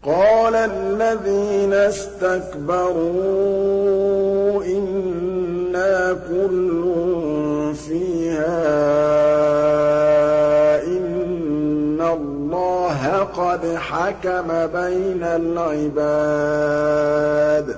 قَالَ الَّذِينَ اسْتَكْبَرُوا إِنَّا كُلٌّ فِيهَا إِنَّ اللَّهَ قَدْ حَكَمَ بَيْنَ الْعِبَادِ